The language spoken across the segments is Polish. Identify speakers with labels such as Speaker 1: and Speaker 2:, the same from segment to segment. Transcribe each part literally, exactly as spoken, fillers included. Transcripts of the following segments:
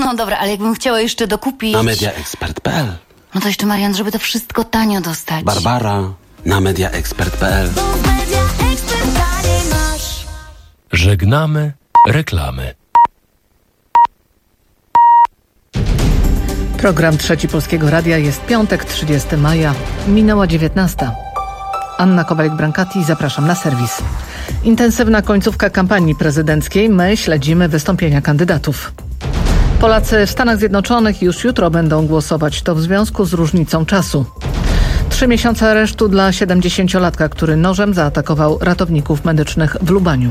Speaker 1: No dobra, ale jakbym chciała jeszcze dokupić...
Speaker 2: Na mediaexpert kropka p l.
Speaker 1: No to jeszcze, Marian, żeby to wszystko tanio dostać.
Speaker 2: Barbara na mediaexpert kropka p l.
Speaker 3: Żegnamy reklamy.
Speaker 4: Program Trzeci Polskiego Radia, jest piątek, trzydziestego maja, minęła dziewiętnasta. Anna Kowalik-Brankati, zapraszam na serwis. Intensywna końcówka kampanii prezydenckiej. My śledzimy wystąpienia kandydatów. Polacy w Stanach Zjednoczonych już jutro będą głosować. To w związku z różnicą czasu. Trzy miesiące aresztu dla siedemdziesięciolatka, który nożem zaatakował ratowników medycznych w Lubaniu.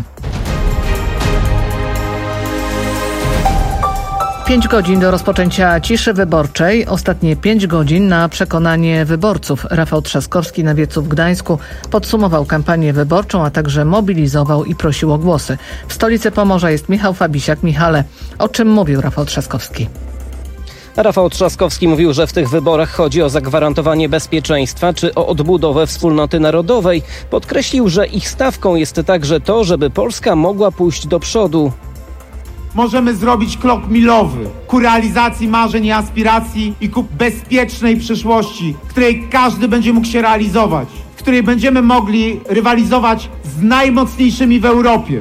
Speaker 4: Pięć godzin do rozpoczęcia ciszy wyborczej. Ostatnie pięć godzin na przekonanie wyborców. Rafał Trzaskowski na wiecu w Gdańsku podsumował kampanię wyborczą, a także mobilizował i prosił o głosy. W stolicy Pomorza jest Michał Fabisiak. Michale, o czym mówił Rafał Trzaskowski?
Speaker 5: Rafał Trzaskowski mówił, że w tych wyborach chodzi o zagwarantowanie bezpieczeństwa czy o odbudowę wspólnoty narodowej. Podkreślił, że ich stawką jest także to, żeby Polska mogła pójść do przodu.
Speaker 6: Możemy zrobić krok milowy ku realizacji marzeń i aspiracji i ku bezpiecznej przyszłości, w której każdy będzie mógł się realizować, w której będziemy mogli rywalizować z najmocniejszymi w Europie.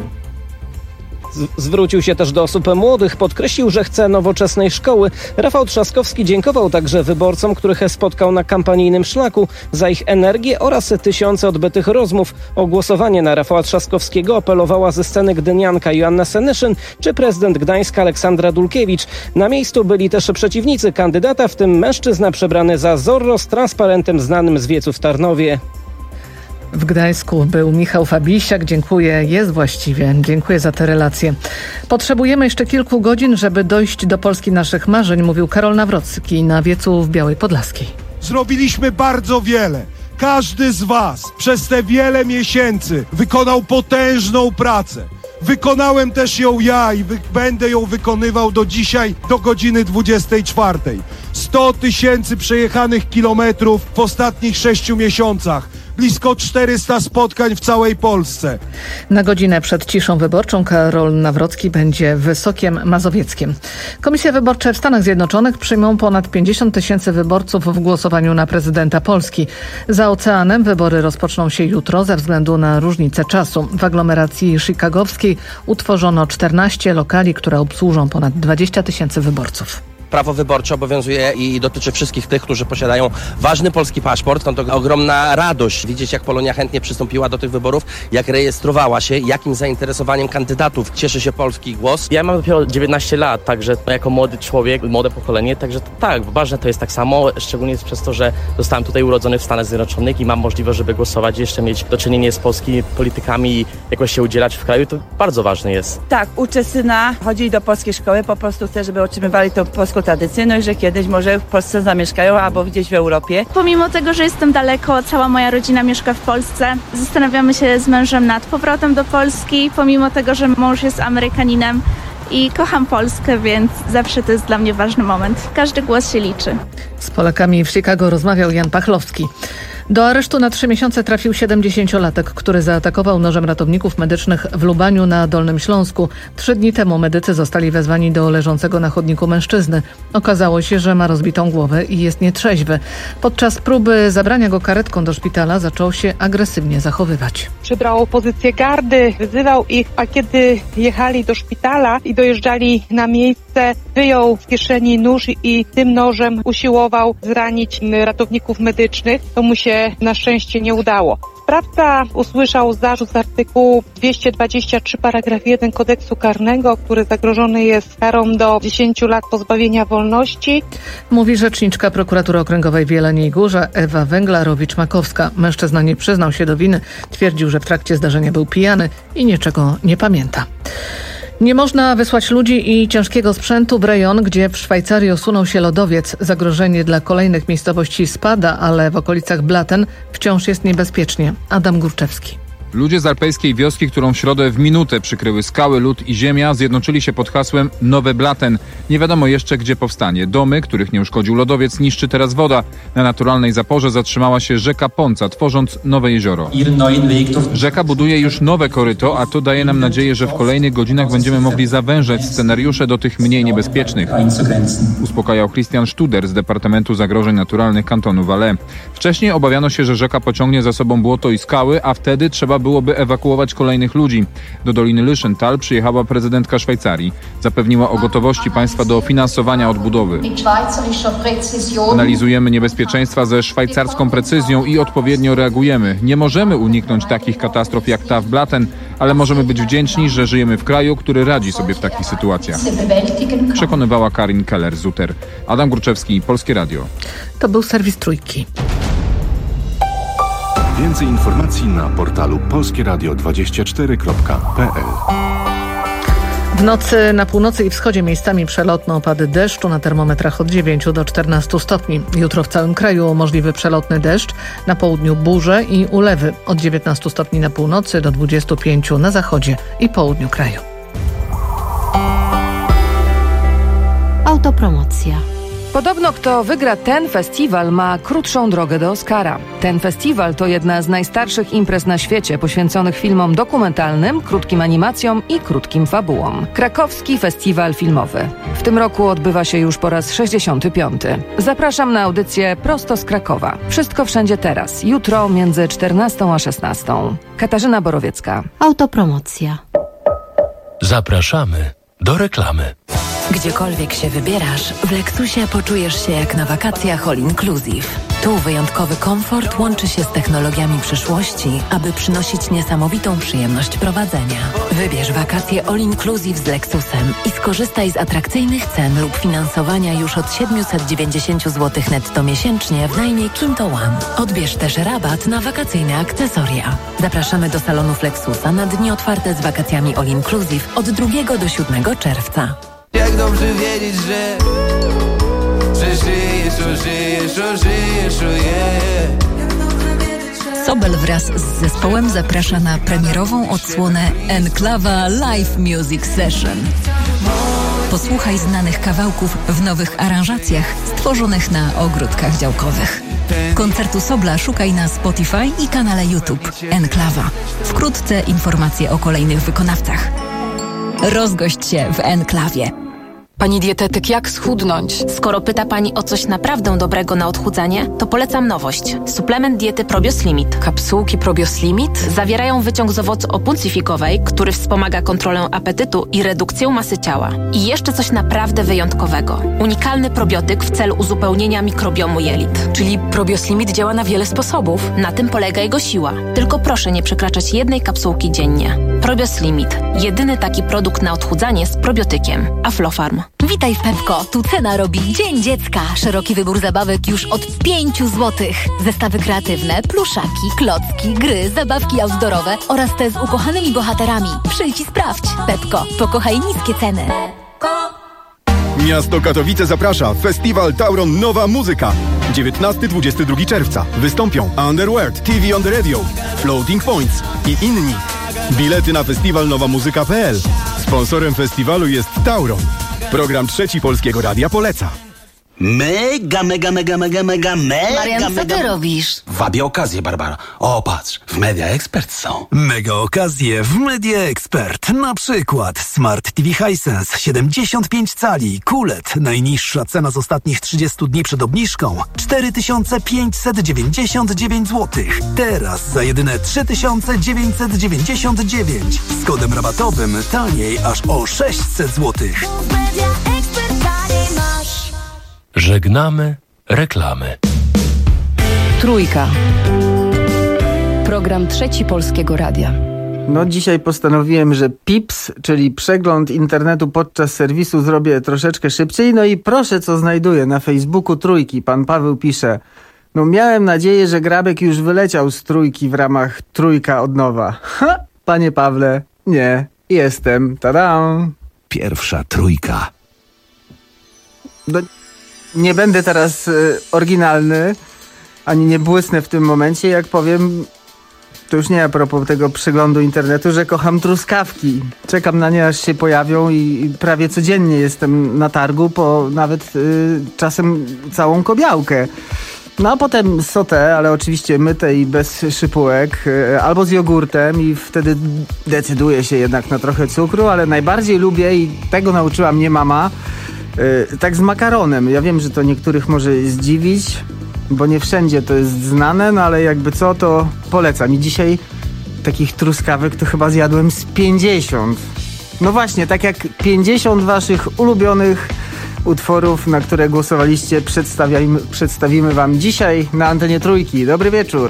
Speaker 5: Zwrócił się też do osób młodych, podkreślił, że chce nowoczesnej szkoły. Rafał Trzaskowski dziękował także wyborcom, których spotkał na kampanijnym szlaku, za ich energię oraz tysiące odbytych rozmów. O głosowanie na Rafała Trzaskowskiego apelowała ze sceny gdynianka Joanna Senyszyn czy prezydent Gdańska Aleksandra Dulkiewicz. Na miejscu byli też przeciwnicy kandydata, w tym mężczyzna przebrany za Zorro z transparentem znanym z wiecu w Tarnowie.
Speaker 4: W Gdańsku był Michał Fabisiak. Dziękuję, jest właściwie. Dziękuję za te relacje. Potrzebujemy jeszcze kilku godzin, żeby dojść do Polski naszych marzeń, mówił Karol Nawrocki na wiecu w Białej Podlaskiej.
Speaker 7: Zrobiliśmy bardzo wiele. Każdy z was przez te wiele miesięcy wykonał potężną pracę. Wykonałem też ją ja i wy- będę ją wykonywał do dzisiaj, do godziny dwudziestej czwartej. sto tysięcy przejechanych kilometrów w ostatnich sześciu miesiącach. Blisko czterysta spotkań w całej Polsce.
Speaker 4: Na godzinę przed ciszą wyborczą Karol Nawrocki będzie w Wysokiem Mazowieckiem. Komisje wyborcze w Stanach Zjednoczonych przyjmą ponad pięćdziesiąt tysięcy wyborców w głosowaniu na prezydenta Polski. Za oceanem wybory rozpoczną się jutro ze względu na różnicę czasu. W aglomeracji chicagowskiej utworzono czternaście lokali, które obsłużą ponad dwadzieścia tysięcy wyborców.
Speaker 8: Prawo wyborcze obowiązuje i dotyczy wszystkich tych, którzy posiadają ważny polski paszport. No to ogromna radość widzieć, jak Polonia chętnie przystąpiła do tych wyborów, jak rejestrowała się, jakim zainteresowaniem kandydatów cieszy się polski głos.
Speaker 9: Ja mam dopiero dziewiętnaście lat, także jako młody człowiek, młode pokolenie, także tak, ważne to jest tak samo, szczególnie przez to, że zostałem tutaj urodzony w Stanach Zjednoczonych i mam możliwość, żeby głosować, jeszcze mieć do czynienia z polskimi politykami i jakoś się udzielać w kraju, to bardzo ważne jest.
Speaker 10: Tak, uczę syna, chodzi do polskiej szkoły, po prostu chcę, żeby otrzymywali tą polską tradycyjność, że kiedyś może w Polsce zamieszkają albo gdzieś w Europie.
Speaker 11: Pomimo tego, że jestem daleko, cała moja rodzina mieszka w Polsce. Zastanawiamy się z mężem nad powrotem do Polski, pomimo tego, że mąż jest Amerykaninem i kocham Polskę, więc zawsze to jest dla mnie ważny moment. Każdy głos się liczy.
Speaker 4: Z Polakami w Chicago rozmawiał Jan Pachlowski. Do aresztu na trzy miesiące trafił siedemdziesięciolatek, który zaatakował nożem ratowników medycznych w Lubaniu na Dolnym Śląsku. Trzy dni temu medycy zostali wezwani do leżącego na chodniku mężczyzny. Okazało się, że ma rozbitą głowę i jest nietrzeźwy. Podczas próby zabrania go karetką do szpitala zaczął się agresywnie zachowywać.
Speaker 12: Przybrał pozycję gardy, wyzywał ich, a kiedy jechali do szpitala i dojeżdżali na miejsce, wyjął z kieszeni nóż i tym nożem usiłował zranić ratowników medycznych. To mu się na szczęście nie udało. Sprawca usłyszał zarzut z artykułu dwieście dwadzieścia trzy paragraf jeden kodeksu karnego, który zagrożony jest karą do dziesięciu lat pozbawienia wolności.
Speaker 4: Mówi rzeczniczka prokuratury okręgowej w Jeleniej Górze Ewa Węglarowicz-Makowska. Mężczyzna nie przyznał się do winy, twierdził, że w trakcie zdarzenia był pijany i niczego nie pamięta. Nie można wysłać ludzi i ciężkiego sprzętu w rejon, gdzie w Szwajcarii osunął się lodowiec. Zagrożenie dla kolejnych miejscowości spada, ale w okolicach Blatten wciąż jest niebezpiecznie. Adam Górczewski.
Speaker 13: Ludzie z alpejskiej wioski, którą w środę w minutę przykryły skały, lód i ziemia, zjednoczyli się pod hasłem Nowe Blaten. Nie wiadomo jeszcze, gdzie powstanie. Domy, których nie uszkodził lodowiec, niszczy teraz woda. Na naturalnej zaporze zatrzymała się rzeka Ponca, tworząc nowe jezioro. Rzeka buduje już nowe koryto, a to daje nam nadzieję, że w kolejnych godzinach będziemy mogli zawężać scenariusze do tych mniej niebezpiecznych. Uspokajał Christian Studer z Departamentu Zagrożeń Naturalnych kantonu Valais. Wcześniej obawiano się, że rzeka pociągnie za sobą błoto i skały, a wtedy trzeba byłoby ewakuować kolejnych ludzi. Do Doliny Löschental przyjechała prezydentka Szwajcarii. Zapewniła o gotowości państwa do finansowania odbudowy. Analizujemy niebezpieczeństwa ze szwajcarską precyzją i odpowiednio reagujemy. Nie możemy uniknąć takich katastrof jak ta w Blaten, ale możemy być wdzięczni, że żyjemy w kraju, który radzi sobie w takich sytuacjach. Przekonywała Karin Keller-Zutter. Adam Gruczewski, Polskie Radio.
Speaker 4: To był serwis Trójki.
Speaker 14: Więcej informacji na portalu polskie radio dwadzieścia cztery kropka p l.
Speaker 4: W nocy na północy i wschodzie miejscami przelotne opady deszczu, na termometrach od dziewięciu do czternastu stopni. Jutro w całym kraju możliwy przelotny deszcz, na południu burze i ulewy od dziewiętnastu stopni na północy do dwudziestu pięciu na zachodzie i południu kraju.
Speaker 15: Autopromocja.
Speaker 16: Podobno kto wygra ten festiwal, ma krótszą drogę do Oscara. Ten festiwal to jedna z najstarszych imprez na świecie poświęconych filmom dokumentalnym, krótkim animacjom i krótkim fabułom. Krakowski Festiwal Filmowy. W tym roku odbywa się już po raz sześćdziesiąty piąty. Zapraszam na audycję prosto z Krakowa. Wszystko wszędzie teraz. Jutro między czternastą a szesnastą. Katarzyna Borowiecka.
Speaker 15: Autopromocja.
Speaker 3: Zapraszamy do reklamy.
Speaker 17: Gdziekolwiek się wybierasz, w Lexusie poczujesz się jak na wakacjach all inclusive. Tu wyjątkowy komfort łączy się z technologiami przyszłości, aby przynosić niesamowitą przyjemność prowadzenia. Wybierz wakacje all inclusive z Lexusem i skorzystaj z atrakcyjnych cen lub finansowania już od siedemset dziewięćdziesiąt złotych netto miesięcznie w najmie Kinto One. Odbierz też rabat na wakacyjne akcesoria. Zapraszamy do salonów Lexusa na dni otwarte z wakacjami all inclusive od drugiego do siódmego czerwca.
Speaker 18: Jak dobrze wiedzieć, że że żyjesz, o żyjesz, o żyjesz, o yeah.
Speaker 19: Sobel wraz z zespołem zaprasza na premierową odsłonę Enklawa Live Music Session. Posłuchaj znanych kawałków w nowych aranżacjach stworzonych na ogródkach działkowych. Koncertu Sobla szukaj na Spotify i kanale YouTube Enklawa. Wkrótce informacje o kolejnych wykonawcach. Rozgość się w Enklawie.
Speaker 20: Pani dietetyk, jak schudnąć? Skoro pyta Pani o coś naprawdę dobrego na odchudzanie, to polecam nowość. Suplement diety Probioslimit.
Speaker 19: Kapsułki Probioslimit?
Speaker 20: Zawierają wyciąg z owocu opuncyfikowej, który wspomaga kontrolę apetytu i redukcję masy ciała. I jeszcze coś naprawdę wyjątkowego. Unikalny probiotyk w celu uzupełnienia mikrobiomu jelit.
Speaker 19: Czyli Probioslimit działa na wiele sposobów.
Speaker 20: Na tym polega jego siła. Tylko proszę nie przekraczać jednej kapsułki dziennie. Probioslimit. Jedyny taki produkt na odchudzanie z probiotykiem. Aflofarm.
Speaker 15: Witaj w Pepko. Tu cena robi Dzień Dziecka. Szeroki wybór zabawek już od pięciu złotych. Zestawy kreatywne, pluszaki, klocki, gry, zabawki outdoorowe oraz te z ukochanymi bohaterami. Przyjdź i sprawdź. Pepko. Pokochaj niskie ceny.
Speaker 21: Miasto Katowice zaprasza. Festiwal Tauron Nowa Muzyka. dziewiętnastego do dwudziestego drugiego czerwca. Wystąpią Underworld, T V on the Radio, Floating Points i inni. Bilety na festiwal nowa muzyka kropka p l. Sponsorem festiwalu jest Tauron. Program Trzeci Polskiego Radia poleca.
Speaker 2: Mega, mega, mega, mega, mega, mega,
Speaker 1: Marian, co
Speaker 2: mega...
Speaker 1: ty robisz?
Speaker 2: Wabię okazję, Barbara. O, patrz, w Media Expert są.
Speaker 22: Mega okazje w Media Expert. Na przykład Smart T V Hisense siedemdziesiąt pięć cali, Q L E D. Najniższa cena z ostatnich trzydziestu dni przed obniżką cztery tysiące pięćset dziewięćdziesiąt dziewięć złotych. Teraz za jedyne trzy tysiące dziewięćset dziewięćdziesiąt dziewięć. Z kodem rabatowym taniej aż o sześćset złotych.
Speaker 3: Żegnamy reklamy.
Speaker 16: Trójka. Program Trzeci Polskiego Radia.
Speaker 23: No dzisiaj postanowiłem, że Pips, czyli przegląd internetu podczas serwisu, zrobię troszeczkę szybciej. No i proszę, co znajduję na Facebooku Trójki. Pan Paweł pisze: no miałem nadzieję, że Grabek już wyleciał z Trójki w ramach Trójka od nowa. Ha! Panie Pawle, nie, jestem. Tadam!
Speaker 22: Pierwsza Trójka.
Speaker 23: No, nie będę teraz y, oryginalny, ani nie błysnę w tym momencie, jak powiem, to już nie a propos tego przeglądu internetu, że kocham truskawki. Czekam na nie, aż się pojawią i, i prawie codziennie jestem na targu po nawet y, czasem całą kobiałkę. No a potem sotę, ale oczywiście myte i bez szypułek, y, albo z jogurtem i wtedy decyduję się jednak na trochę cukru, ale najbardziej lubię i tego nauczyła mnie mama, y, tak z makaronem. Ja wiem, że to niektórych może zdziwić, bo nie wszędzie to jest znane, no ale jakby co, to polecam. I dzisiaj takich truskawek to chyba zjadłem z pięćdziesiąt. No właśnie, tak jak pięćdziesiąt waszych ulubionych utworów, na które głosowaliście, przedstawimy, przedstawimy wam dzisiaj na antenie Trójki. Dobry wieczór.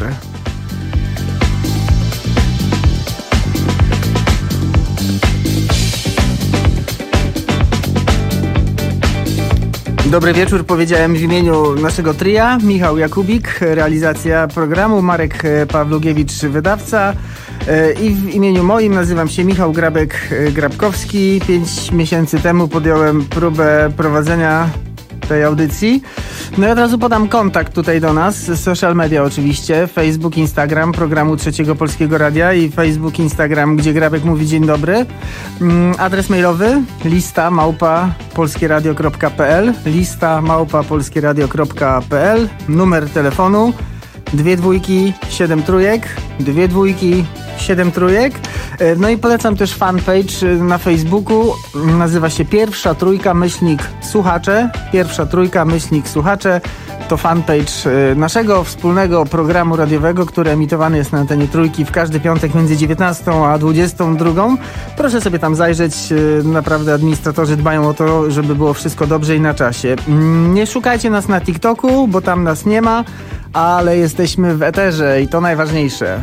Speaker 23: Dobry wieczór, powiedziałem w imieniu naszego tria. Michał Jakubik, realizacja programu, Marek Pawlugiewicz, wydawca, i w imieniu moim nazywam się Michał Grabek-Grabkowski. Pięć miesięcy temu podjąłem próbę prowadzenia tej audycji. No i od razu podam kontakt tutaj do nas, social media oczywiście, Facebook, Instagram programu Trzeciego Polskiego Radia i Facebook, Instagram, gdzie Grabek mówi dzień dobry. Adres mailowy lista małpa polskieradio kropka p l, lista małpa polskieradio kropka p l, numer telefonu dwie dwójki, siedem trójek, dwie dwójki, siedem trójek. No i polecam też fanpage na Facebooku. Nazywa się Pierwsza Trójka Myślnik Słuchacze. Pierwsza Trójka Myślnik Słuchacze to fanpage naszego wspólnego programu radiowego, który emitowany jest na antenie Trójki w każdy piątek między dziewiętnastą a dwudziestą drugą. Proszę sobie tam zajrzeć. Naprawdę administratorzy dbają o to, żeby było wszystko dobrze i na czasie. Nie szukajcie nas na TikToku, bo tam nas nie ma, ale jesteśmy w eterze i to najważniejsze.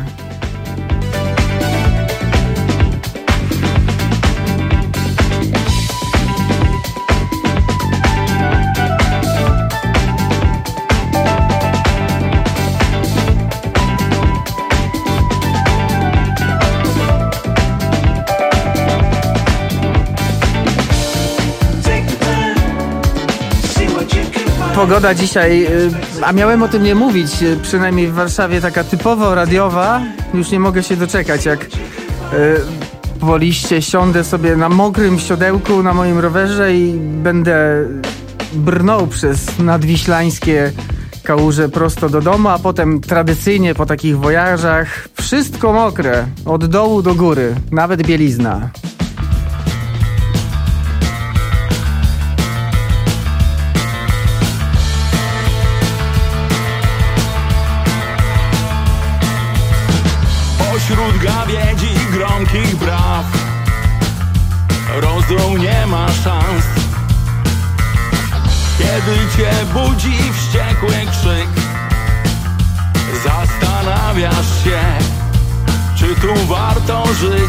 Speaker 23: Pogoda dzisiaj, a miałem o tym nie mówić, przynajmniej w Warszawie taka typowo radiowa. Już nie mogę się doczekać, jak po liście siądę sobie na mokrym siodełku na moim rowerze i będę brnął przez nadwiślańskie kałuże prosto do domu, a potem tradycyjnie po takich wojażach wszystko mokre, od dołu do góry, nawet bielizna.
Speaker 5: Wśród gawiedzi gromkich braw rozum nie ma szans. Kiedy cię budzi wściekły krzyk, zastanawiasz się, czy tu warto żyć.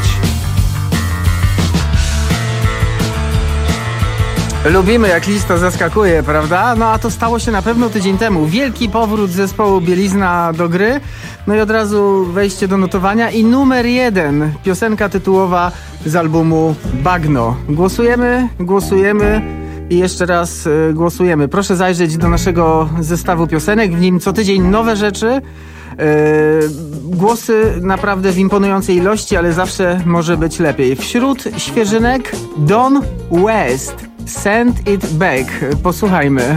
Speaker 23: Lubimy, jak lista zaskakuje, prawda? No a to stało się na pewno tydzień temu. Wielki powrót zespołu Bielizna do gry. No i od razu wejście do notowania i numer jeden, piosenka tytułowa z albumu Bagno. Głosujemy, głosujemy i jeszcze raz y, głosujemy. Proszę zajrzeć do naszego zestawu piosenek, w nim co tydzień nowe rzeczy. Yy, głosy naprawdę w imponującej ilości, ale zawsze może być lepiej. Wśród świeżynek Don West, Send It Back. Posłuchajmy.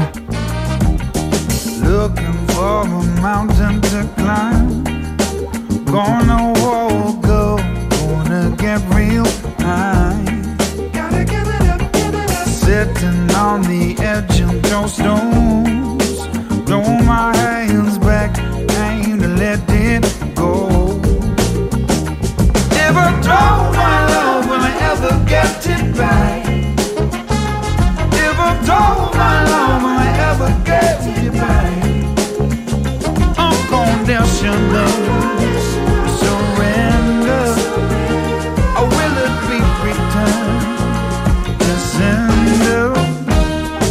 Speaker 6: Looking for a mountain to climb, gonna walk up, gonna get real high, gotta give it up, give it up. Sitting on the edge of those stones, throw my hands back, ain't let it go. Never told my love will I ever get it back. Never told my love will I ever get it back. Unconditional surrender, or will it be returned to sender?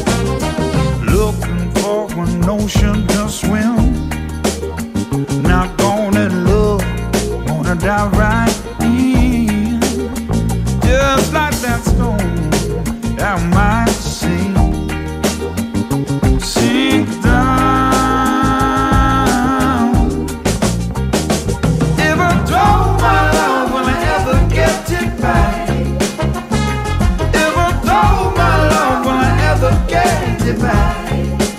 Speaker 6: it back.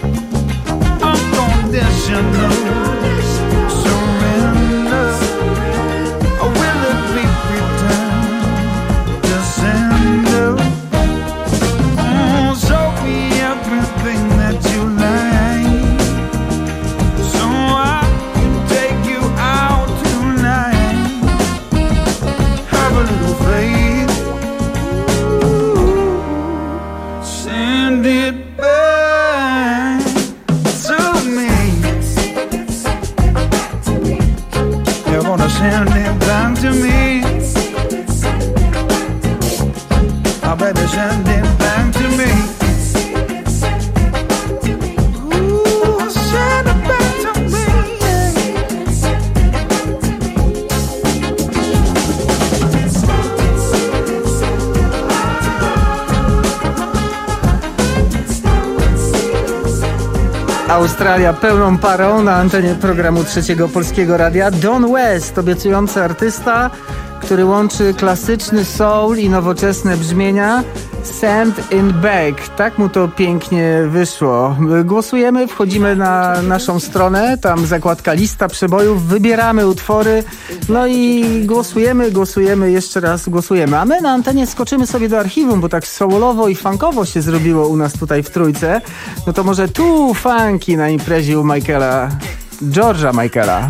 Speaker 6: Unconditional surrender. Or will it be returned to sender? Oh, show me everything that you like, so I can take you out tonight. Have a little faith. Send it back to me. You're gonna send it back to me. I better send it back to me. Ooh, send it back to me.
Speaker 23: Australia pełną parą na antenie programu Trzeciego Polskiego Radia. Don West, obiecujący artysta, który łączy klasyczny soul i nowoczesne brzmienia. Send it back. Tak mu to pięknie wyszło. Głosujemy, wchodzimy na naszą stronę, tam zakładka lista przebojów, wybieramy utwory, no i głosujemy, głosujemy, jeszcze raz głosujemy. A my na antenie skoczymy sobie do archiwum, bo tak soulowo i funkowo się zrobiło u nas tutaj w Trójce. No to może tu funky na imprezie u Michaela, George'a Michaela.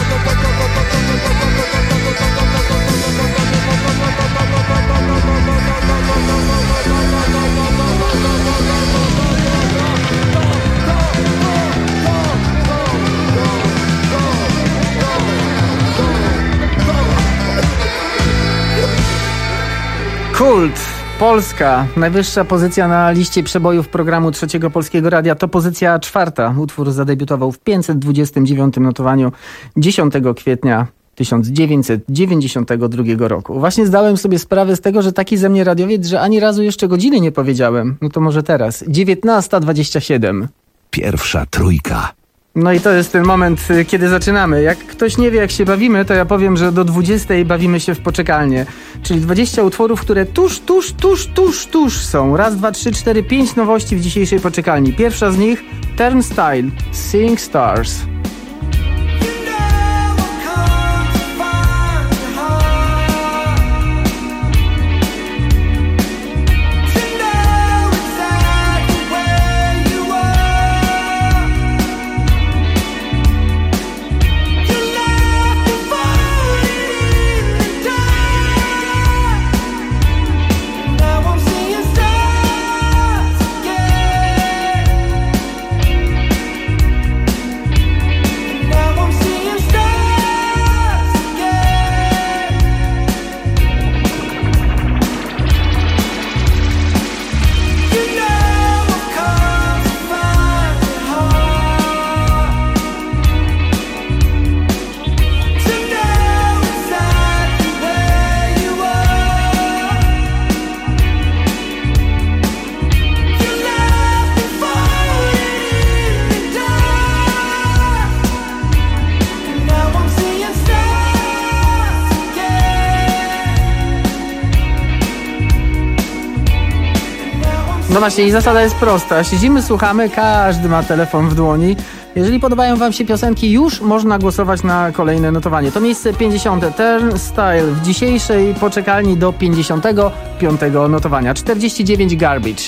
Speaker 23: Kult. Polska. Najwyższa pozycja na liście przebojów programu Trzeciego Polskiego Radia to pozycja czwarta. Utwór zadebiutował w pięćset dwudziestym dziewiątym notowaniu dziesiątego kwietnia tysiąc dziewięćset dziewięćdziesiątego drugiego roku. Właśnie zdałem sobie sprawę z tego, że taki ze mnie radiowiec, że ani razu jeszcze godziny nie powiedziałem. No to może teraz. dziewiętnasta dwadzieścia siedem.
Speaker 22: Pierwsza trójka.
Speaker 23: No i to jest ten moment, kiedy zaczynamy. Jak ktoś nie wie, jak się bawimy, to ja powiem, że do dwudziestej bawimy się w poczekalnię. Czyli dwadzieścia utworów, które tuż, tuż, tuż, tuż, tuż są. Raz, dwa, trzy, cztery, pięć nowości w dzisiejszej poczekalni. Pierwsza z nich, Turnstile, Seeing Stars. No właśnie, i zasada jest prosta. Siedzimy, słuchamy, każdy ma telefon w dłoni. Jeżeli podobają wam się piosenki, już można głosować na kolejne notowanie. To miejsce pięćdziesiąte. Turnstile w dzisiejszej poczekalni do pięćdziesiątego piątego notowania. czterdzieści dziewięć Garbage.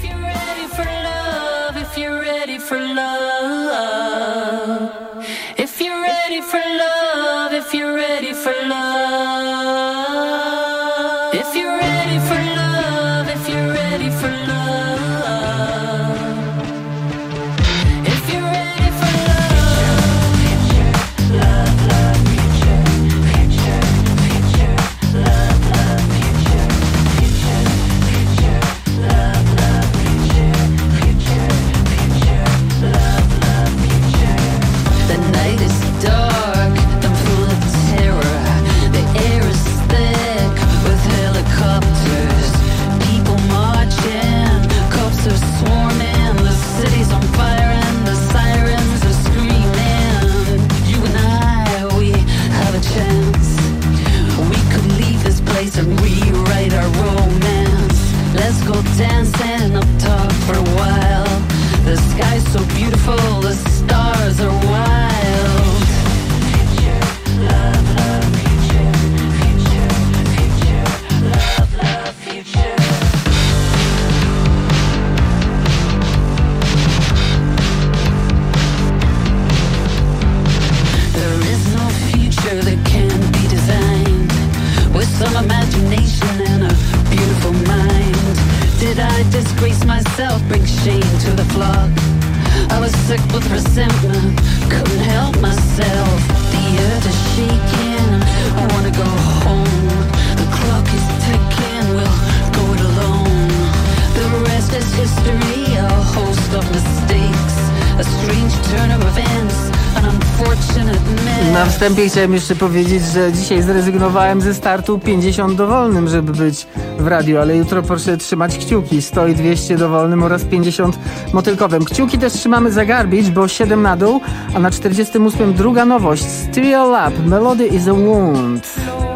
Speaker 23: Na wstępie chciałem jeszcze powiedzieć, że dzisiaj zrezygnowałem ze startu pięćdziesiąt dowolnym, żeby być w radiu, ale jutro proszę trzymać kciuki. sto i dwieście dowolnym oraz pięćdziesiąt motylkowym. Kciuki też trzymamy za Garbage, bo siedem na dół, a na czterdziestym ósmym druga nowość. Stereo Lab, Melody is a Wound.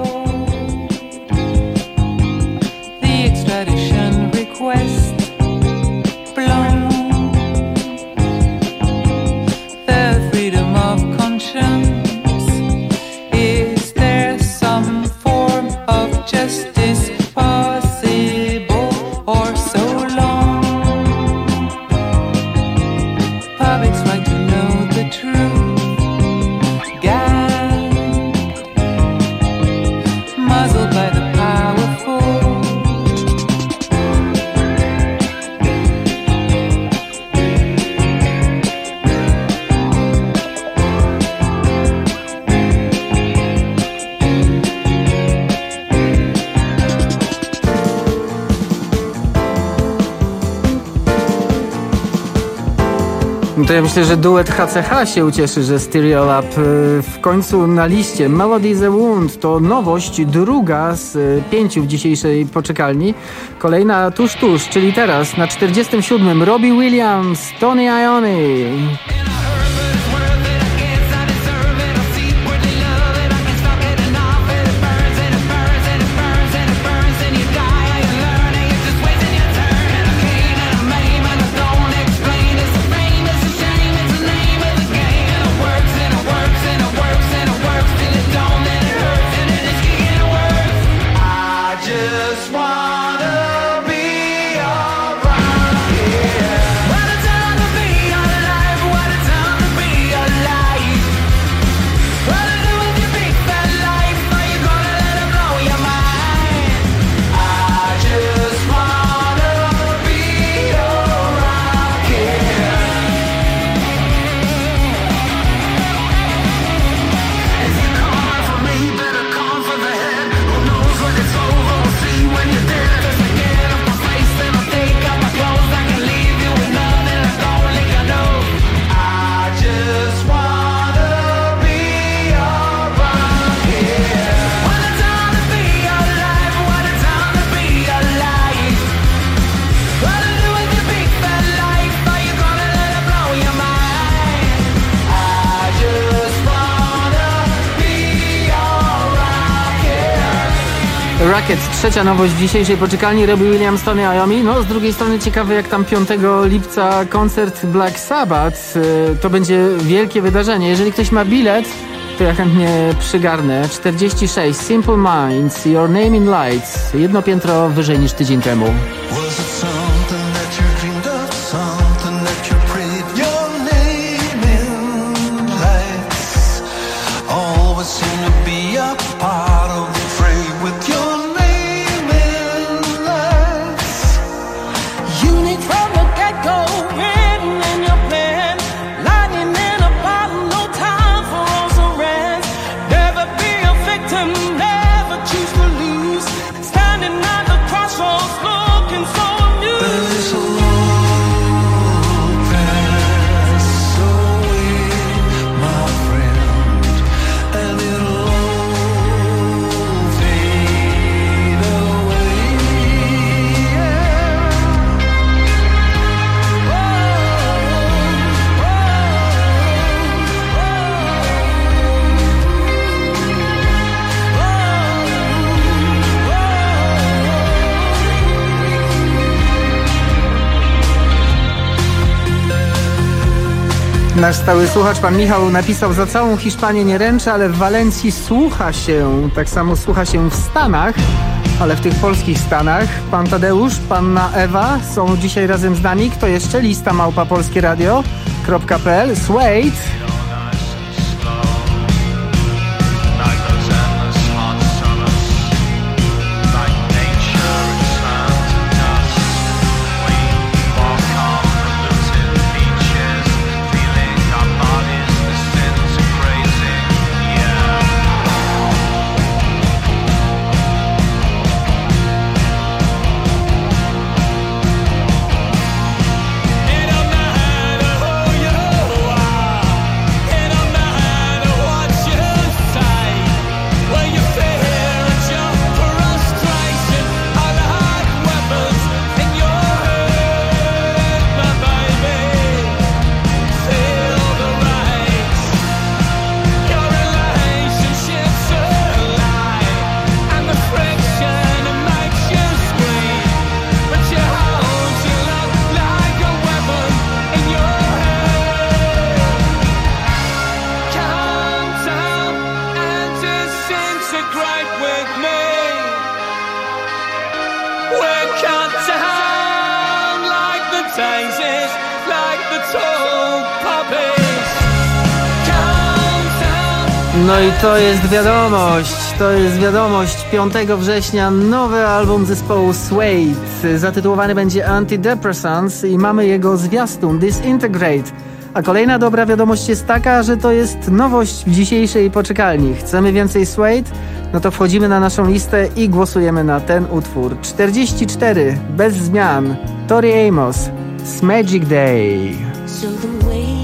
Speaker 8: The extradition request blown. The freedom of conscience. Justice possible or so long? Public's right to know the truth. God,
Speaker 23: No to ja myślę, że duet H C H się ucieszy, że Stereo Lab w końcu na liście. Melody is a Wound to nowość druga z pięciu w dzisiejszej poczekalni. Kolejna tuż, tuż, czyli teraz na czterdziestym siódmym Robbie Williams, Tony Iommi. Rockets, trzecia nowość w dzisiejszej poczekalni, Robbie Williams, Tony Iommi. No, z drugiej strony ciekawe, jak tam piątego lipca koncert Black Sabbath. To będzie wielkie wydarzenie. Jeżeli ktoś ma bilet, to ja chętnie przygarnę. czterdzieści sześć, Simple Minds, Your Name in Lights. Jedno piętro wyżej niż tydzień temu. Nasz stały słuchacz, pan Michał, napisał: za całą Hiszpanię nie ręczę, ale w Walencji słucha się. Tak samo słucha się w Stanach, ale w tych polskich Stanach. Pan Tadeusz, panna Ewa są dzisiaj razem z nami. Kto jeszcze? Lista małpa polskieradio kropka p l. Suede. No i to jest wiadomość, to jest wiadomość. piątego września nowy album zespołu Suede. Zatytułowany będzie Antidepressants i mamy jego zwiastun Disintegrate. A kolejna dobra wiadomość jest taka, że to jest nowość w dzisiejszej poczekalni. Chcemy więcej Suede? No to wchodzimy na naszą listę i głosujemy na ten utwór. czterdzieści cztery, bez zmian. Tori Amos, Magic Day.
Speaker 9: So the way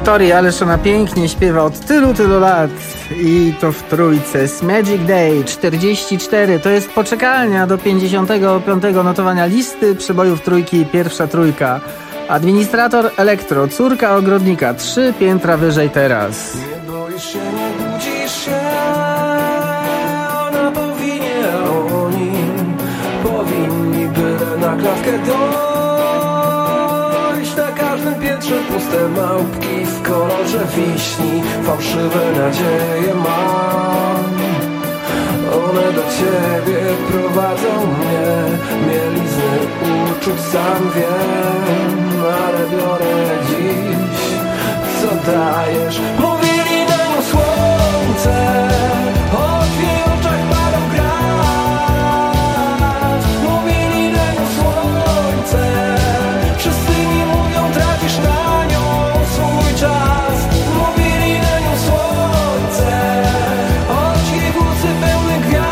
Speaker 23: historii, ależ ona pięknie śpiewa od tylu, tylu lat. I to w trójce z Magic Day czterdzieści cztery. To jest poczekalnia do pięćdziesiątego piątego notowania listy przebojów trójki, pierwsza trójka. Administrator Elektro, córka ogrodnika, trzy piętra wyżej teraz.
Speaker 7: Nie boisz się, nie budzisz się, ona powinie, oni powinni by na klatkę dojść. Na każdym piętrze puste małpki w kolorze wiśni, fałszywe nadzieje mam. One do ciebie prowadzą mnie, mielizny uczuć sam wiem, ale biorę dziś, co dajesz. Mówili na nią słońce, choć w jej oczach padał graz. Mówili na nią słońce, wszyscy mi mówią, tracisz na nią swój czas. Mówili na nią słońce, choć jej włosy pełne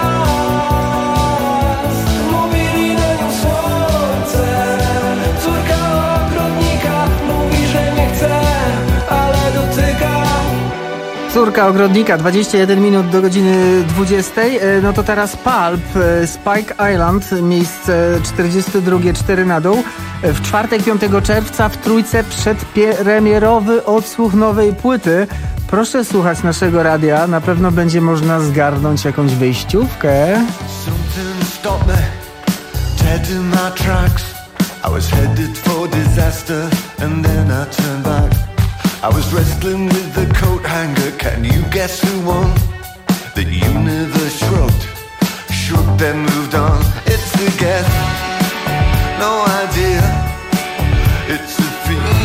Speaker 7: gwiazd. Mówili na nią słońce, córka ogrodnika mówi, że nie chce, ale dotyka.
Speaker 23: Córka ogrodnika, dwadzieścia jeden minut do godziny dwudziestej. No to teraz Pulp, Spike Island, miejsce czterdzieste drugie, cztery na dół. W czwartek, piątego czerwca w trójce przedpremierowy odsłuch nowej płyty. Proszę słuchać naszego radia, na pewno będzie można zgarnąć jakąś wyjściówkę.
Speaker 9: Something stopped me, dead in my tracks. I was headed for disaster and then I turned back. I was wrestling with the coat hanger, can you guess who won? The universe shrugged, shook then moved on. It's a guess, no idea. It's a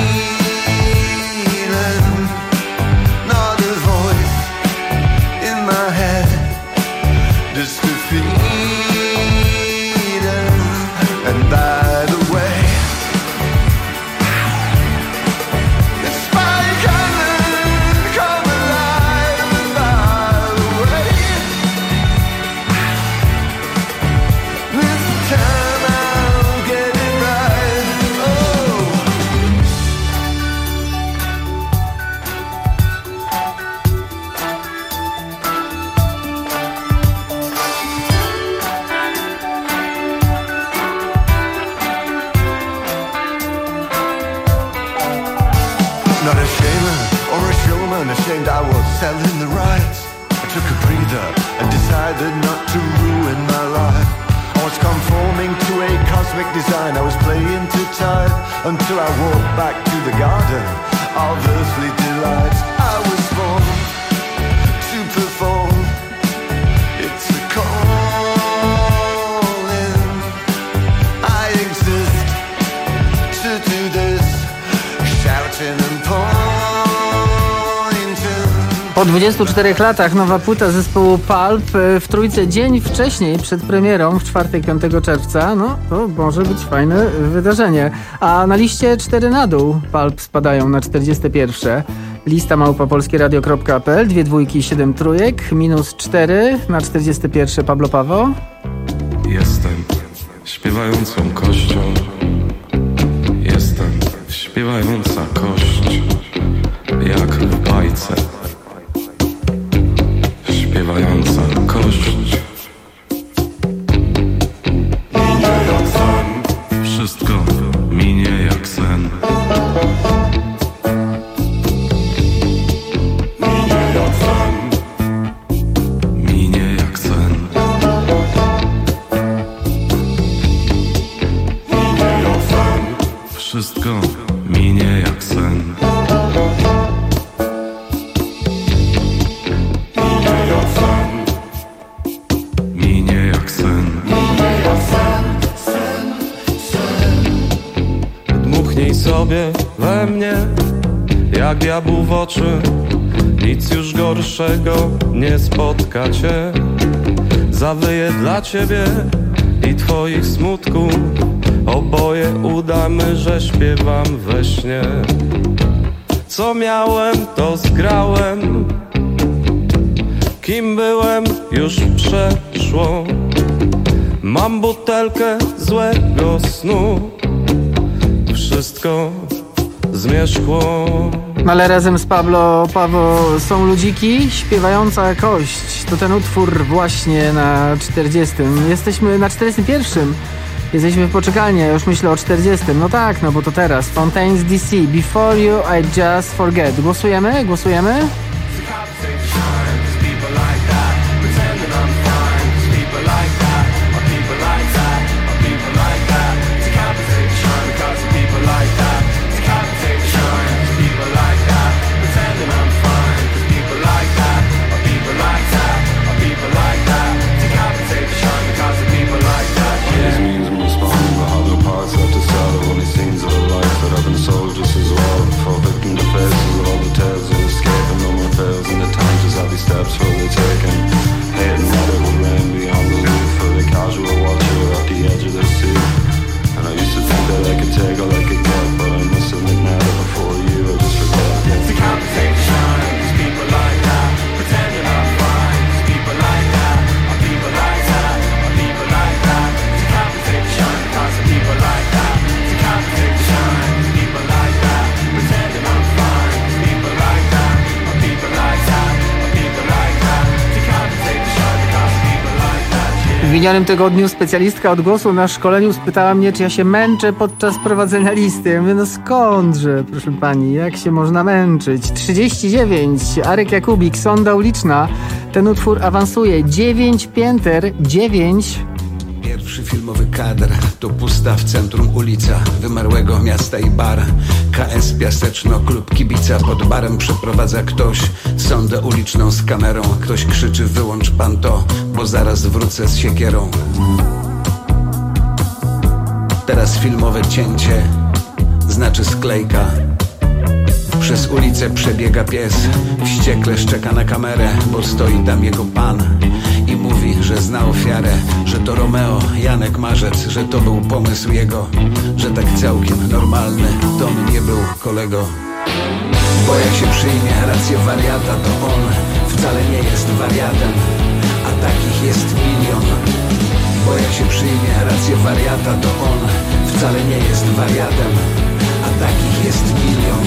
Speaker 9: feeling, not a voice in my head. Just a feeling, and by the way, not a shaman or a showman, ashamed I was selling the rights. I took a breather and decided not to ruin my life. I was conforming to a cosmic design, I was playing too tight until I walked back to the garden of earthly delights. I was born to perform, it's a calling. I exist to do this, shouting and
Speaker 23: Po dwudziestu czterech latach nowa płyta zespołu Pulp, w trójce dzień wcześniej, przed premierą, w czwartek, piątego czerwca. No, to może być fajne wydarzenie. A na liście cztery na dół Pulp spadają na czterdzieste pierwsze. Lista małpa polskieradio kropka p l, dwie dwójki, siedem trójek, minus cztery na czterdzieste pierwsze Pablo Paweł.
Speaker 10: Jestem śpiewającą kością. Jestem śpiewająca kość, jak w bajce. Śpiewająca kość. Wszystko minie jak sen. Minie jak sen. Wszystko minie jak sen. Minie jak sen. Dmuchnij sobie we mnie jak diabłu w oczy. Nic już gorszego nie spotka cię. Zawyję dla ciebie i twoich smutków. Oboje udamy, że śpiewam we śnie. Co miałem, to zgrałem. Kim byłem, już przeszło. Mam butelkę złego snu. Wszystko zmierzchło.
Speaker 23: Ale razem z Pablo Paweł są ludziki, śpiewająca kość. To ten utwór właśnie na czterdziestym. Jesteśmy na czterdziestym pierwszym. Jesteśmy w poczekalni, ja już myślę o czterdziestym. No tak, no bo to teraz. Fontaines D C, Before You I Just Forget. Głosujemy? Głosujemy? W minionym tygodniu specjalistka od głosu na szkoleniu spytała mnie, czy ja się męczę podczas prowadzenia listy. Ja mówię, no skądże, proszę pani, jak się można męczyć? trzydzieści dziewięć, Arek Jakubik, Sonda Uliczna. Ten utwór awansuje. dziewięć pięter, dziewięć.
Speaker 11: Pierwszy filmowy kadr to pusta w centrum ulica wymarłego miasta i bar. K S Piaseczno, klub kibica. Pod barem przeprowadza ktoś sondę uliczną z kamerą. Ktoś krzyczy, wyłącz pan to, bo zaraz wrócę z siekierą. Teraz filmowe cięcie, znaczy sklejka. Przez ulicę przebiega pies, wściekle szczeka na kamerę, bo stoi tam jego pan i mówi, że zna ofiarę, że to Romeo, Janek Marzec, że to był pomysł jego, że tak całkiem normalny to on nie był kolego. Bo jak się przyjmie rację wariata, to on wcale nie jest wariatem, a takich jest milion. Bo jak się przyjmie rację wariata, to on wcale nie jest wariatem, a takich jest milion.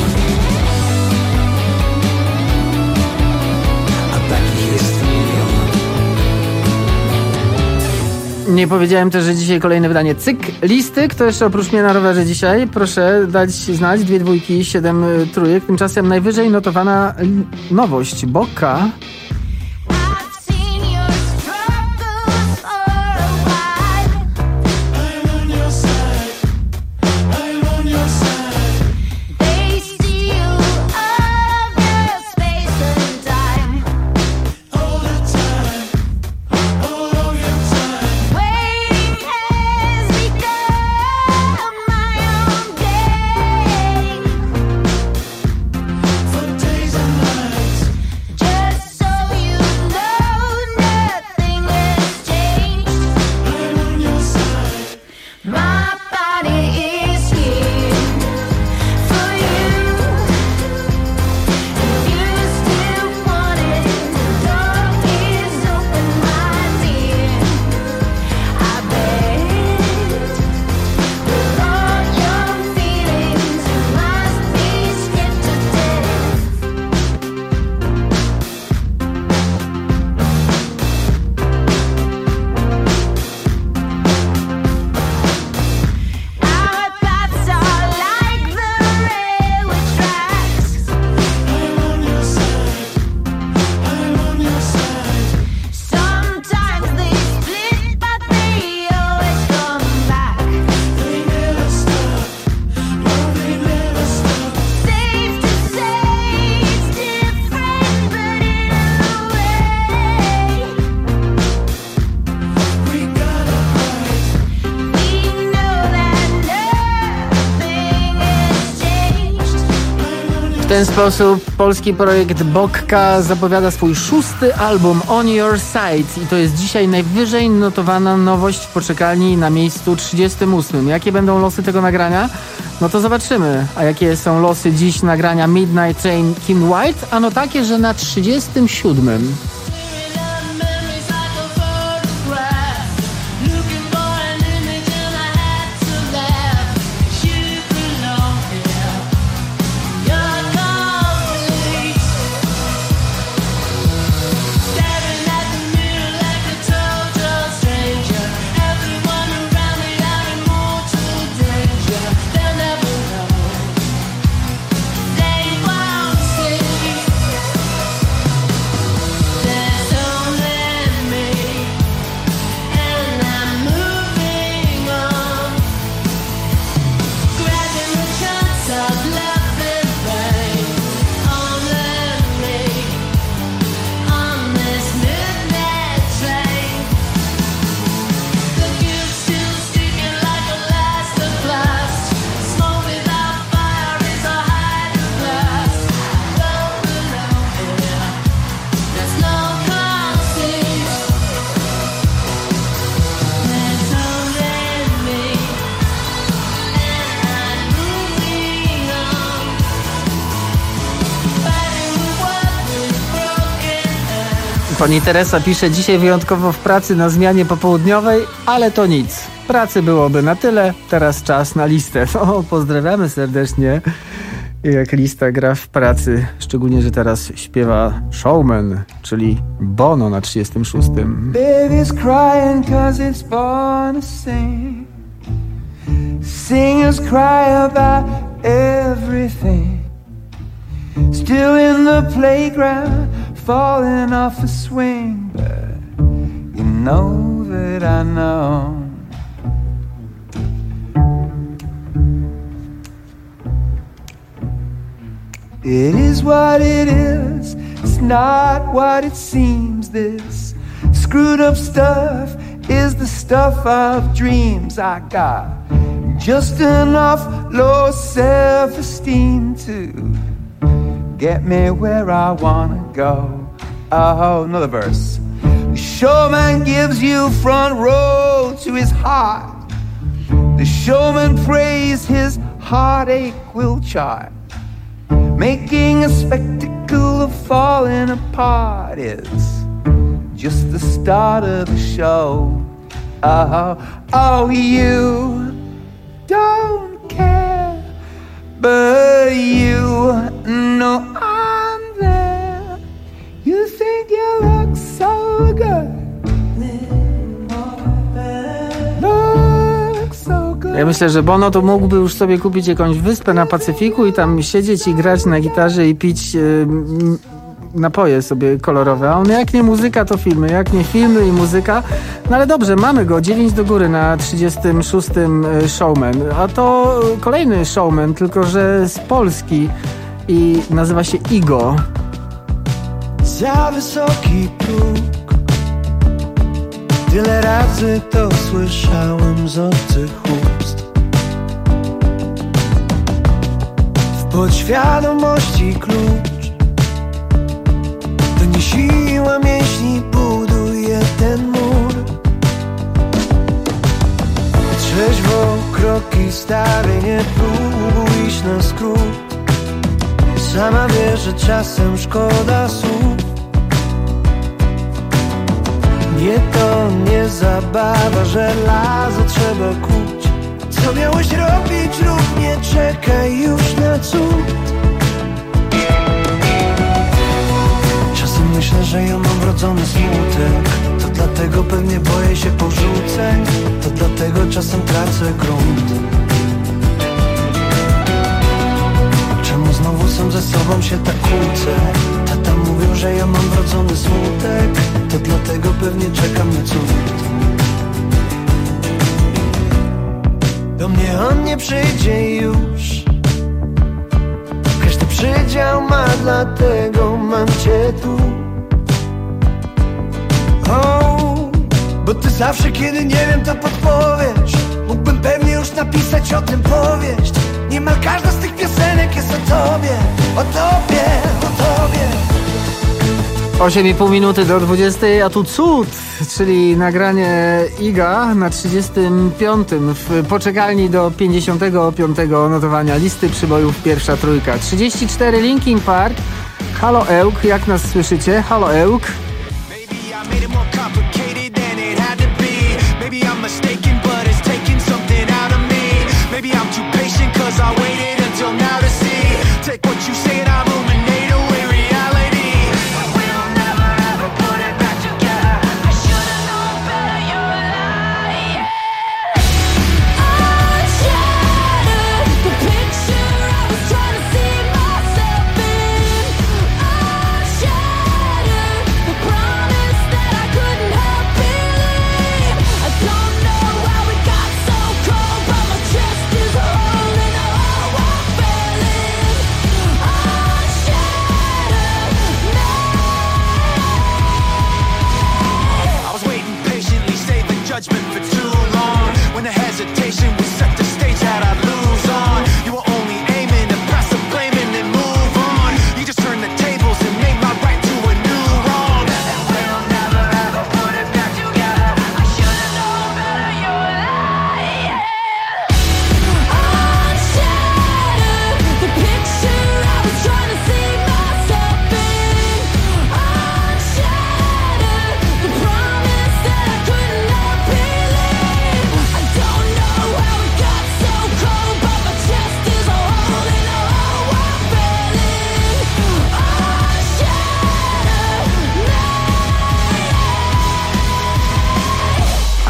Speaker 11: Takich jest milion.
Speaker 23: Nie powiedziałem też, że dzisiaj kolejne wydanie Cyk listy. Kto jeszcze oprócz mnie na rowerze dzisiaj? Proszę dać znać. Dwie dwójki, siedem trójek. Tymczasem najwyżej notowana nowość. Boka. W ten sposób polski projekt Bokka zapowiada swój szósty album On Your Side i to jest dzisiaj najwyżej notowana nowość w poczekalni na miejscu trzydziestym ósmym. Jakie będą losy tego nagrania? No to zobaczymy. A jakie są losy dziś nagrania Midnight Train Kim White? Ano takie, że na trzydziestym siódmym.
Speaker 12: You're gone.
Speaker 23: Pani Teresa pisze, dzisiaj wyjątkowo w pracy na zmianie popołudniowej, ale to nic. Pracy byłoby na tyle, teraz czas na listę. O, pozdrawiamy serdecznie. Jak lista gra w pracy, szczególnie, że teraz śpiewa Showman, czyli Bono na trzydziestym szóstym.
Speaker 6: Baby's crying cause it's born to sing. Singers cry about everything. Still in the playground, falling off a swing. But you know that I know. It is what it is, it's not what it seems. This screwed up stuff is the stuff of dreams. I got just enough low self-esteem to get me where I wanna go. Oh, another verse. The showman gives you front row to his heart. The showman prays his heartache will chart. Making a spectacle of falling apart is just the start of the show. Oh, oh, you don't care, but you know I'm there. You think you look so good. Look so good.
Speaker 23: Ja myślę, że Bono to mógłby już sobie kupić jakąś wyspę na Pacyfiku i tam siedzieć i grać na gitarze i pić yy, napoje sobie kolorowe. A on jak nie muzyka, to filmy. Jak nie filmy i muzyka. No ale dobrze, mamy go. dziewięć do góry na trzydziestym szóstym Showman. A to kolejny showman, tylko że z Polski i nazywa się Igo.
Speaker 6: Za wysoki próg. Tyle razy to słyszałem z obcych ust. W podświadomości klucz. To nie siła mięśni buduje ten mur. Trzeźwo kroki stawię, nie próbuj iść na skrót. Sama wiesz, że czasem szkoda słów. Nie to nie zabawa, żelazo trzeba kuć. Co miałeś robić lub nie czekaj już na cud. Czasem myślę, że ja mam wrodzony smutek. To dlatego pewnie boję się porzuceń. To dlatego czasem tracę grunt. Czemu znowu sam ze sobą się tak kłócę? Tata mówił, że ja mam wrodzony smutek. To dlatego pewnie czeka mnie cud. Do mnie on nie przyjdzie już. Każdy przydział ma, dlatego mam cię tu. Oh, bo ty zawsze, kiedy nie wiem, to podpowiesz. Mógłbym pewnie już napisać o tym powieść. Niemal każda z tych piosenek jest o tobie. O tobie, o tobie.
Speaker 23: osiem i pół minuty do dwudziestej, a tu cud, czyli nagranie Iga na trzydziestym piątym w poczekalni do pięćdziesiątego piątego notowania listy przybojów pierwsza trójka. trzydzieści cztery Linkin Park. Halo Ełk, jak nas słyszycie? Halo Ełk.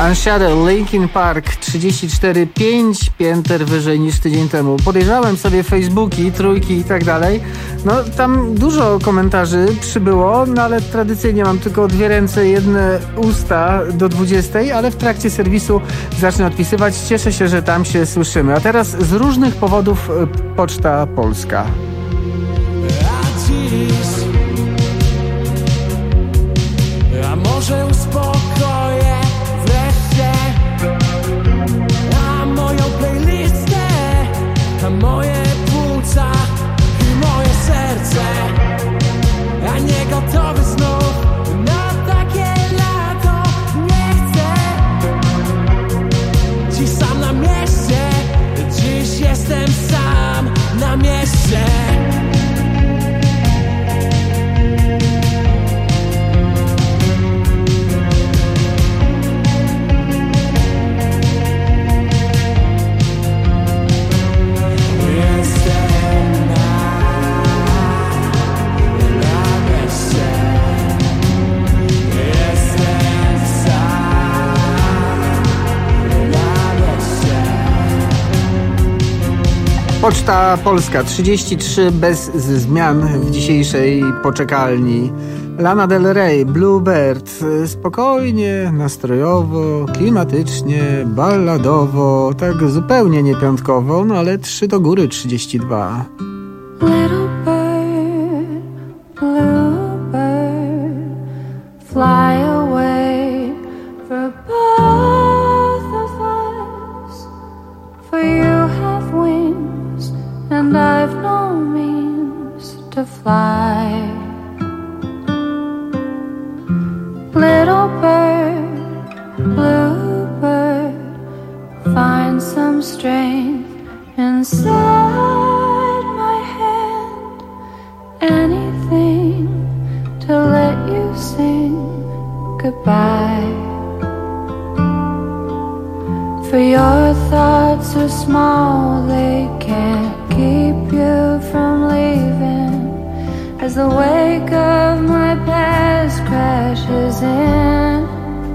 Speaker 23: Unshattered, Linkin Park, trzydzieści cztery, pięć pięter wyżej niż tydzień temu. Podejrzałem sobie Facebooki, trójki i tak dalej. No tam dużo komentarzy przybyło, no ale tradycyjnie mam tylko dwie ręce, jedne usta do dwudziestej, ale w trakcie serwisu zacznę odpisywać. Cieszę się, że tam się słyszymy. A teraz z różnych powodów Poczta Polska.
Speaker 7: A może uspokoję wreszcie a moją playlistę, a moje płuca i moje serce, a nie gotowy znów na takie lato. Nie chcę dziś sam na mieście, dziś jestem sam na mieście.
Speaker 23: Poczta Polska, trzydzieści trzy bez zmian w dzisiejszej poczekalni. Lana Del Rey, Bluebird, spokojnie, nastrojowo, klimatycznie, balladowo, tak zupełnie niepiątkowo, no ale trzy do góry, trzydzieści dwa.
Speaker 12: Little bird, bluebird, fly away for both of us, for you have wings and I've no means to fly. Little bird, bluebird, find some strength inside my hand. Anything to let you sing goodbye. For your thoughts are small, they can't keep you from leaving. As the wake of my past crashes in,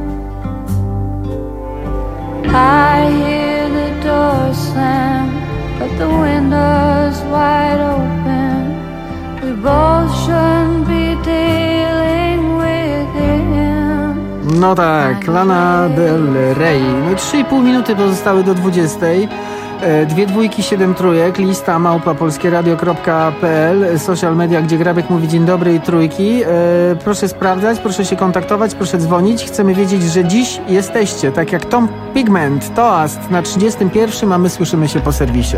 Speaker 12: I hear the door slam, but the window's wide open. We both shouldn't be dealing with him.
Speaker 23: No tak, Lana Del Rey. No trzy i pół minuty pozostały do dwudziestej. Dwie dwójki, siedem trójek, lista małpa polskieradio kropka p l, social media, gdzie Grabek mówi dzień dobry i trójki. E, proszę sprawdzać, proszę się kontaktować, proszę dzwonić. Chcemy wiedzieć, że dziś jesteście, tak jak Tom Pigment, Toast na trzydziestym pierwszym, a my słyszymy się po serwisie.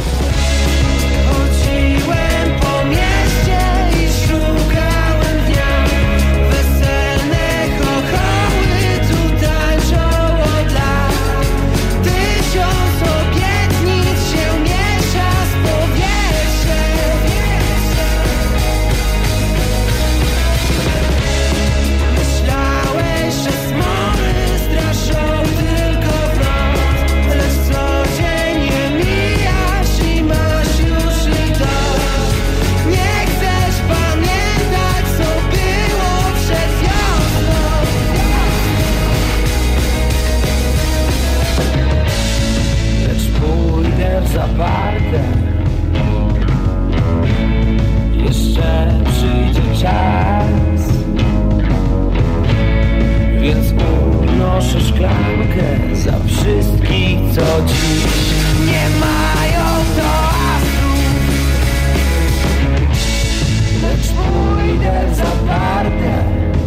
Speaker 7: Zaparte. Jeszcze przyjdzie czas, więc unoszę szklankę za wszystkich, co dziś nie mają toastów. Lecz pójdę w zaparte.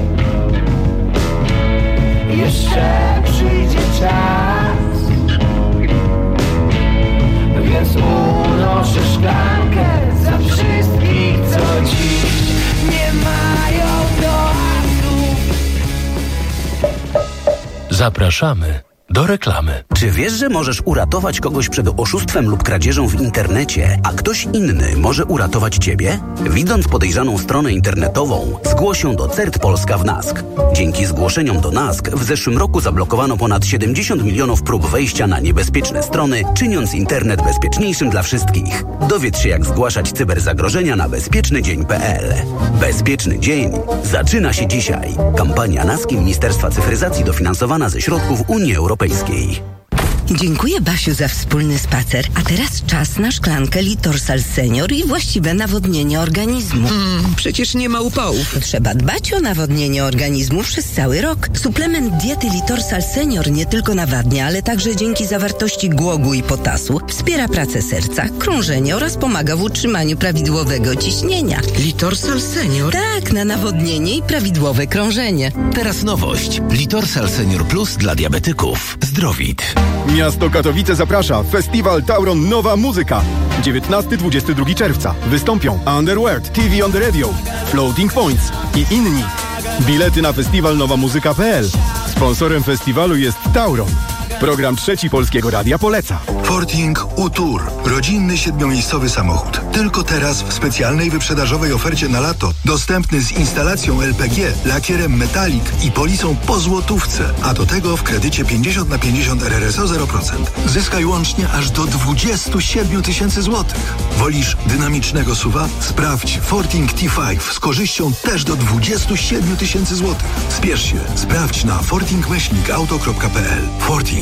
Speaker 7: Jeszcze przyjdzie czas, więc unoszę szklankę za wszystkich, co dziś nie mają toastów.
Speaker 3: Zapraszamy Do reklamy.
Speaker 2: Czy wiesz, że możesz uratować kogoś przed oszustwem lub kradzieżą w internecie, a ktoś inny może uratować ciebie? Widząc podejrzaną stronę internetową, zgłoś ją do CERT Polska w NASK. Dzięki zgłoszeniom do NASK w zeszłym roku zablokowano ponad siedemdziesiąt milionów prób wejścia na niebezpieczne strony, czyniąc internet bezpieczniejszym dla wszystkich. Dowiedz się, jak zgłaszać cyberzagrożenia na bezpieczny dzień kropka p l. Bezpieczny dzień zaczyna się dzisiaj. Kampania NASK i Ministerstwa Cyfryzacji dofinansowana ze środków Unii Europejskiej.
Speaker 4: Dziękuję, Basiu, za wspólny spacer. A teraz czas na szklankę Litorsal Senior i właściwe nawodnienie organizmu.
Speaker 13: Mm, przecież nie ma upałów.
Speaker 4: Trzeba dbać o nawodnienie organizmu przez cały rok. Suplement diety Litorsal Senior nie tylko nawadnia, ale także dzięki zawartości głogu i potasu wspiera pracę serca, krążenie oraz pomaga w utrzymaniu prawidłowego ciśnienia.
Speaker 13: Litorsal Senior?
Speaker 4: Tak, na nawodnienie i prawidłowe krążenie.
Speaker 14: Teraz nowość. Litorsal Senior Plus dla diabetyków. Zdrowit.
Speaker 21: Miasto Katowice zaprasza. Festiwal Tauron Nowa Muzyka. dziewiętnastego do dwudziestego drugiego czerwca. Wystąpią Underworld, T V on the Radio, Floating Points i inni. Bilety na festiwal nowa muzyka kropka p l. Sponsorem festiwalu jest Tauron. Program Trzeci Polskiego Radia poleca.
Speaker 24: Forting U-Tour. Rodzinny siedmiomiejscowy samochód. Tylko teraz w specjalnej wyprzedażowej ofercie na lato. Dostępny z instalacją L P G, lakierem metalik i polisą po złotówce. A do tego w kredycie pięćdziesiąt na pięćdziesiąt R R S O zero procent. Zyskaj łącznie aż do dwadzieścia siedem tysięcy złotych. Wolisz dynamicznego suwa? Sprawdź Forting T pięć z korzyścią też do dwadzieścia siedem tysięcy złotych. Spiesz się. Sprawdź na forting myślnik auto kropka p l. Forting.